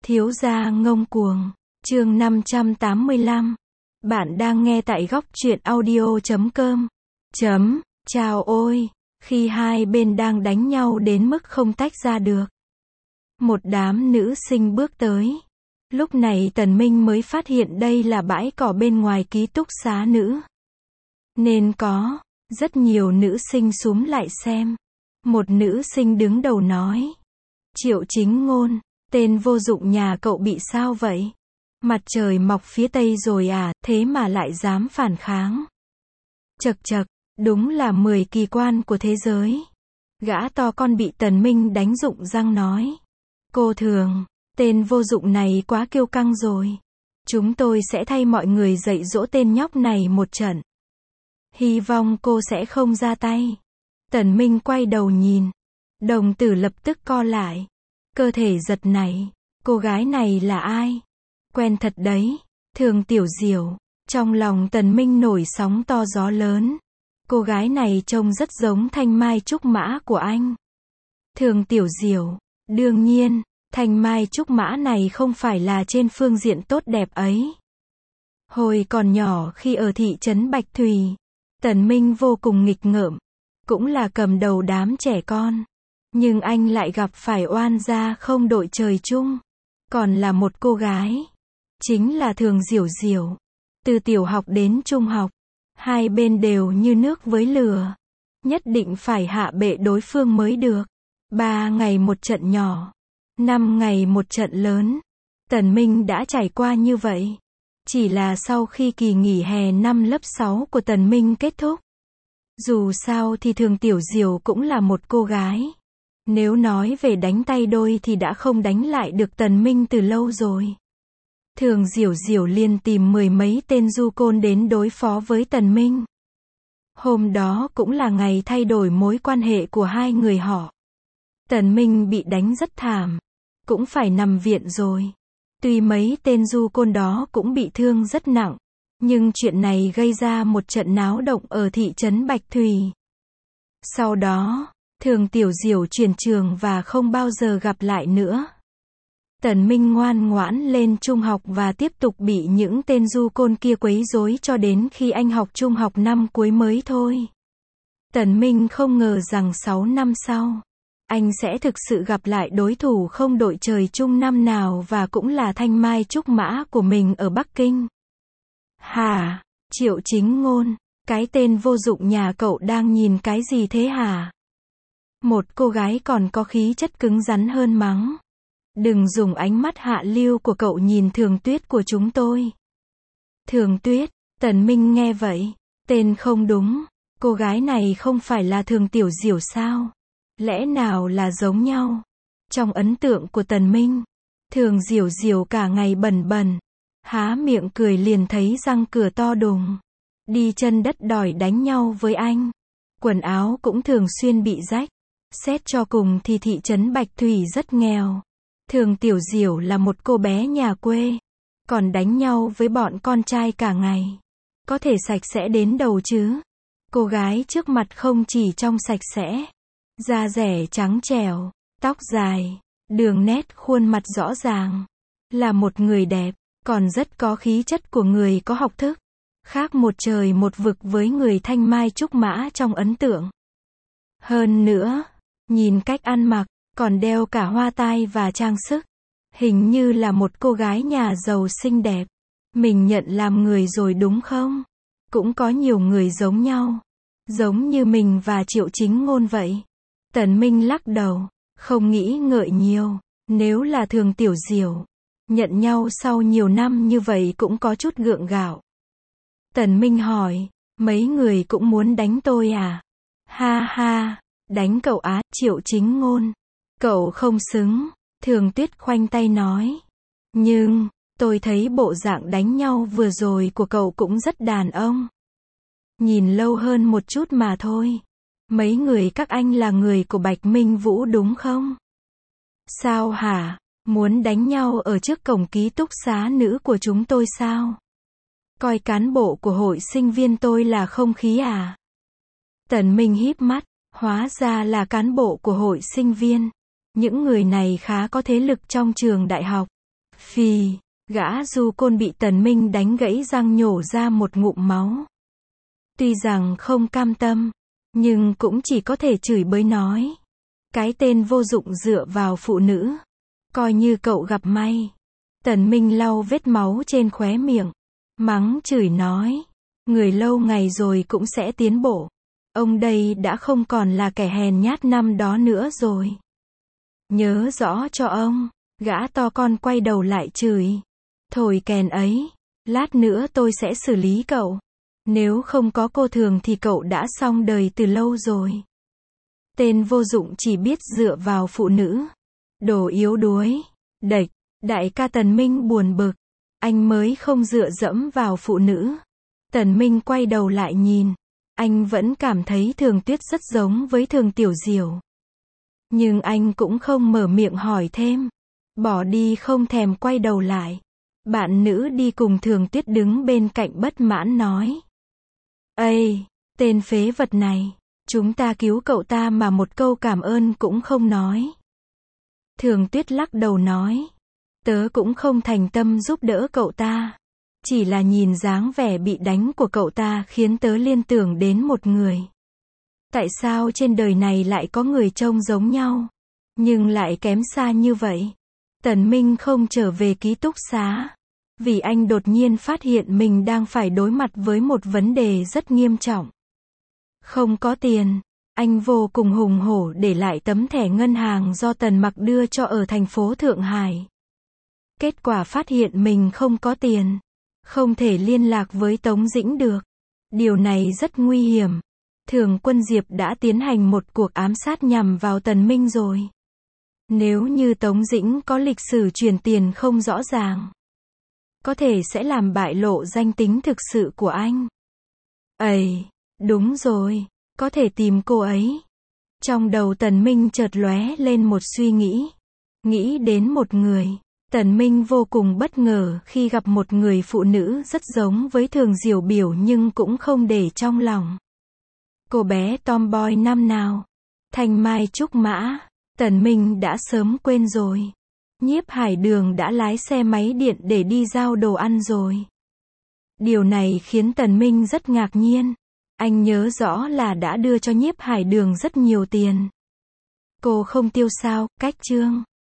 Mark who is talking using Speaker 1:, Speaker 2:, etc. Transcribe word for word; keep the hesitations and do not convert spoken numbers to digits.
Speaker 1: Thiếu gia ngông cuồng, chương năm trăm tám mươi lăm. Bạn đang nghe tại góc truyện audio chấm com. Chấm, chào ôi, khi hai bên đang đánh nhau đến mức không tách ra được. Một đám nữ sinh bước tới. Lúc này Tần Minh mới phát hiện đây là bãi cỏ bên ngoài ký túc xá nữ. Nên có rất nhiều nữ sinh xúm lại xem. Một nữ sinh đứng đầu nói: Triệu Chính Ngôn, tên vô dụng nhà cậu bị sao vậy? Mặt trời mọc phía tây rồi à, thế mà lại dám phản kháng. Chậc chậc, đúng là mười kỳ quan của thế giới. Gã to con bị Tần Minh đánh rụng răng nói: Cô Thường, tên vô dụng này quá kiêu căng rồi. Chúng tôi sẽ thay mọi người dạy dỗ tên nhóc này một trận. Hy vọng cô sẽ không ra tay. Tần Minh quay đầu nhìn. Đồng tử lập tức co lại. Cơ thể giật nảy. Cô gái này là ai? Quen thật đấy. Thường Tiểu Diểu. Trong lòng Tần Minh nổi sóng to gió lớn. Cô gái này trông rất giống Thanh Mai Trúc Mã của anh. Thường Tiểu Diểu. Đương nhiên, Thanh Mai Trúc Mã này không phải là trên phương diện tốt đẹp ấy. Hồi còn nhỏ khi ở thị trấn Bạch Thủy, Tần Minh vô cùng nghịch ngợm. Cũng là cầm đầu đám trẻ con. Nhưng anh lại gặp phải oan gia không đội trời chung. Còn là một cô gái. Chính là Thường Diểu Diểu. Từ tiểu học đến trung học, hai bên đều như nước với lửa. Nhất định phải hạ bệ đối phương mới được. Ba ngày một trận nhỏ. Năm ngày một trận lớn. Tần Minh đã trải qua như vậy. Chỉ là sau khi kỳ nghỉ hè năm lớp sáu của Tần Minh kết thúc. Dù sao thì Thường Tiểu Diểu cũng là một cô gái. Nếu nói về đánh tay đôi thì đã không đánh lại được Tần Minh từ lâu rồi. Thường Diểu Diểu liền tìm mười mấy tên du côn đến đối phó với Tần Minh. Hôm đó cũng là ngày thay đổi mối quan hệ của hai người họ. Tần Minh bị đánh rất thảm. Cũng phải nằm viện rồi. Tuy mấy tên du côn đó cũng bị thương rất nặng. Nhưng chuyện này gây ra một trận náo động ở thị trấn Bạch Thủy. Sau đó, Thường Tiểu Diểu chuyển trường và không bao giờ gặp lại nữa. Tần Minh ngoan ngoãn lên trung học và tiếp tục bị những tên du côn kia quấy rối cho đến khi anh học trung học năm cuối mới thôi. Tần Minh không ngờ rằng sáu năm sau, anh sẽ thực sự gặp lại đối thủ không đội trời chung năm nào và cũng là Thanh Mai Trúc Mã của mình ở Bắc Kinh. Hả? Triệu Chính Ngôn, cái tên vô dụng nhà cậu đang nhìn cái gì thế hả? Một cô gái còn có khí chất cứng rắn hơn mắng. Đừng dùng ánh mắt hạ lưu của cậu nhìn Thường Tuyết của chúng tôi. Thường Tuyết, Tần Minh nghe vậy, tên không đúng, cô gái này không phải là Thường Tiểu Diểu sao? Lẽ nào là giống nhau? Trong ấn tượng của Tần Minh, Thường Diểu Diểu cả ngày bần bần, há miệng cười liền thấy răng cửa to đùng. Đi chân đất đòi đánh nhau với anh. Quần áo cũng thường xuyên bị rách. Xét cho cùng thì thị trấn Bạch Thủy rất nghèo. Thường Tiểu Diểu là một cô bé nhà quê. Còn đánh nhau với bọn con trai cả ngày. Có thể sạch sẽ đến đầu chứ. Cô gái trước mặt không chỉ trông sạch sẽ. Da dẻ trắng trẻo, tóc dài, đường nét khuôn mặt rõ ràng. Là một người đẹp, còn rất có khí chất của người có học thức. Khác một trời một vực với người Thanh Mai Trúc Mã trong ấn tượng. Hơn nữa, nhìn cách ăn mặc, còn đeo cả hoa tai và trang sức. Hình như là một cô gái nhà giàu xinh đẹp. Mình nhận làm người rồi đúng không? Cũng có nhiều người giống nhau. Giống như mình và Triệu Chính Ngôn vậy. Tần Minh lắc đầu, không nghĩ ngợi nhiều. Nếu là Thường Tiểu Diểu, nhận nhau sau nhiều năm như vậy cũng có chút gượng gạo. Tần Minh hỏi, mấy người cũng muốn đánh tôi à? Ha ha, đánh cậu á, Triệu Chính Ngôn. Cậu không xứng, Thường Tuyết khoanh tay nói. Nhưng, tôi thấy bộ dạng đánh nhau vừa rồi của cậu cũng rất đàn ông. Nhìn lâu hơn một chút mà thôi. Mấy người các anh là người của Bạch Minh Vũ đúng không? Sao hả? Muốn đánh nhau ở trước cổng ký túc xá nữ của chúng tôi sao? Coi cán bộ của hội sinh viên tôi là không khí à? Tần Minh híp mắt, hóa ra là cán bộ của hội sinh viên. Những người này khá có thế lực trong trường đại học. Phì, gã du côn bị Tần Minh đánh gãy răng nhổ ra một ngụm máu. Tuy rằng không cam tâm, nhưng cũng chỉ có thể chửi bới nói. Cái tên vô dụng dựa vào phụ nữ. Coi như cậu gặp may. Tần Minh lau vết máu trên khóe miệng. Mắng chửi nói. Người lâu ngày rồi cũng sẽ tiến bộ. Ông đây đã không còn là kẻ hèn nhát năm đó nữa rồi. Nhớ rõ cho ông. Gã to con quay đầu lại chửi. Thổi kèn ấy. Lát nữa tôi sẽ xử lý cậu. Nếu không có cô Thường thì cậu đã xong đời từ lâu rồi. Tên vô dụng chỉ biết dựa vào phụ nữ. Đồ yếu đuối. Đệch. Đại ca Tần Minh buồn bực. Anh mới không dựa dẫm vào phụ nữ. Tần Minh quay đầu lại nhìn. Anh vẫn cảm thấy Thường Tuyết rất giống với Thường Tiểu Diểu. Nhưng anh cũng không mở miệng hỏi thêm. Bỏ đi không thèm quay đầu lại. Bạn nữ đi cùng Thường Tuyết đứng bên cạnh bất mãn nói. Ây, tên phế vật này. Chúng ta cứu cậu ta mà một câu cảm ơn cũng không nói. Thường Tuyết lắc đầu nói. Tớ cũng không thành tâm giúp đỡ cậu ta. Chỉ là nhìn dáng vẻ bị đánh của cậu ta khiến tớ liên tưởng đến một người. Tại sao trên đời này lại có người trông giống nhau, nhưng lại kém xa như vậy? Tần Minh không trở về ký túc xá. Vì anh đột nhiên phát hiện mình đang phải đối mặt với một vấn đề rất nghiêm trọng. Không có tiền. Anh vô cùng hùng hổ để lại tấm thẻ ngân hàng do Tần Mặc đưa cho ở thành phố Thượng Hải. Kết quả phát hiện mình không có tiền. Không thể liên lạc với Tống Dĩnh được. Điều này rất nguy hiểm. Thường Quân Diệp đã tiến hành một cuộc ám sát nhằm vào Tần Minh rồi. Nếu như Tống Dĩnh có lịch sử chuyển tiền không rõ ràng, có thể sẽ làm bại lộ danh tính thực sự của anh. Ây, đúng rồi, có thể tìm cô ấy. Trong đầu Tần Minh chợt lóe lên một suy nghĩ. Nghĩ đến một người. Tần Minh vô cùng bất ngờ khi gặp một người phụ nữ rất giống với Thường Diểu Biểu nhưng cũng không để trong lòng. Cô bé tomboy năm nào? Thanh Mai Trúc Mã. Tần Minh đã sớm quên rồi. Nhiếp Hải Đường đã lái xe máy điện để đi giao đồ ăn rồi. Điều này khiến Tần Minh rất ngạc nhiên. Anh nhớ rõ là đã đưa cho Nhiếp Hải Đường rất nhiều tiền. Cô không tiêu sao, cách chương.